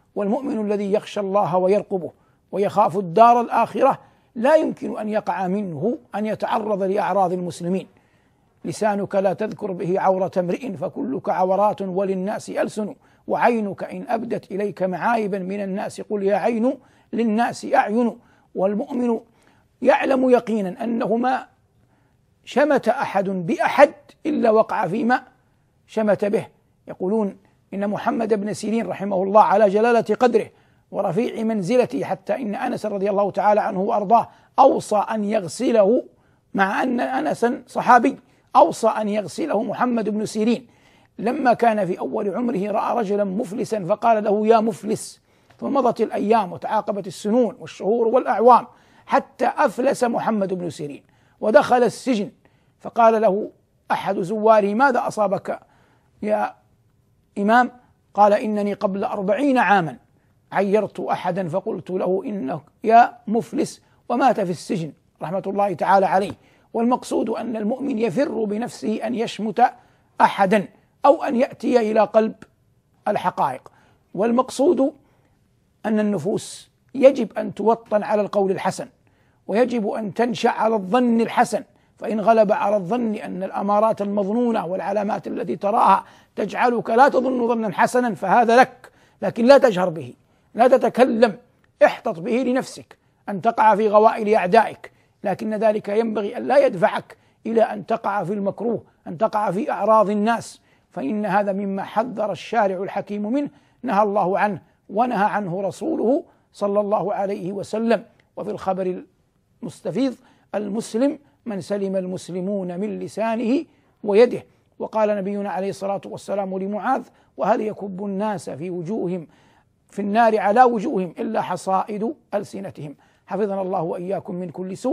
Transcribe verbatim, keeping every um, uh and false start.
والمؤمن الذي يخشى الله ويرقبه ويخاف الدار الآخرة لا يمكن أن يقع منه أن يتعرض لأعراض المسلمين. لسانك لا تذكر به عورة امرئ فكلك عورات وللناس ألسن، وعينك إن أبدت إليك معايبا من الناس قل يا عين للناس أعين. والمؤمن يعلم يقينا أنه ما شمت أحد بأحد إلا وقع فيما شمت به. يقولون إن محمد بن سيرين رحمه الله على جلالة قدره ورفيع منزلته حتى إن أنس رضي الله تعالى عنه وأرضاه أوصى أن يغسله، مع أن أنسا صحابي، أوصى أن يغسله محمد بن سيرين لما كان في أول عمره رأى رجلا مفلسا فقال له يا مفلس، فمضت الأيام وتعاقبت السنون والشهور والأعوام حتى أفلس محمد بن سيرين ودخل السجن. فقال له أحد زواره ماذا أصابك يا إمام؟ قال إنني قبل أربعين عاما عيرت أحدا فقلت له إنك يا مفلس ومات في السجن رحمة الله تعالى عليه. والمقصود أن المؤمن يفر بنفسه أن يشمت أحدا أو أن يأتي إلى قلب الحقائق. والمقصود أن النفوس يجب أن توطن على القول الحسن، ويجب أن تنشأ على الظن الحسن، فإن غلب على الظن أن الأمارات المظنونة والعلامات التي تراها تجعلك لا تظن ظنا حسنا فهذا لك، لكن لا تجهر به، لا تتكلم، احتط به لنفسك أن تقع في غوائل أعدائك، لكن ذلك ينبغي أن لا يدفعك إلى أن تقع في المكروه، أن تقع في أعراض الناس، فإن هذا مما حذر الشارع الحكيم منه، نهى الله عنه ونهى عنه رسوله صلى الله عليه وسلم. وفي الخبر المستفيض المسلم من سلم المسلمون من لسانه ويده. وقال نبينا عليه الصلاة والسلام لمعاذ وهل يكب الناس في وجوههم في النار على وجوههم إلا حصائد ألسنتهم. حفظنا الله وإياكم من كل سوء.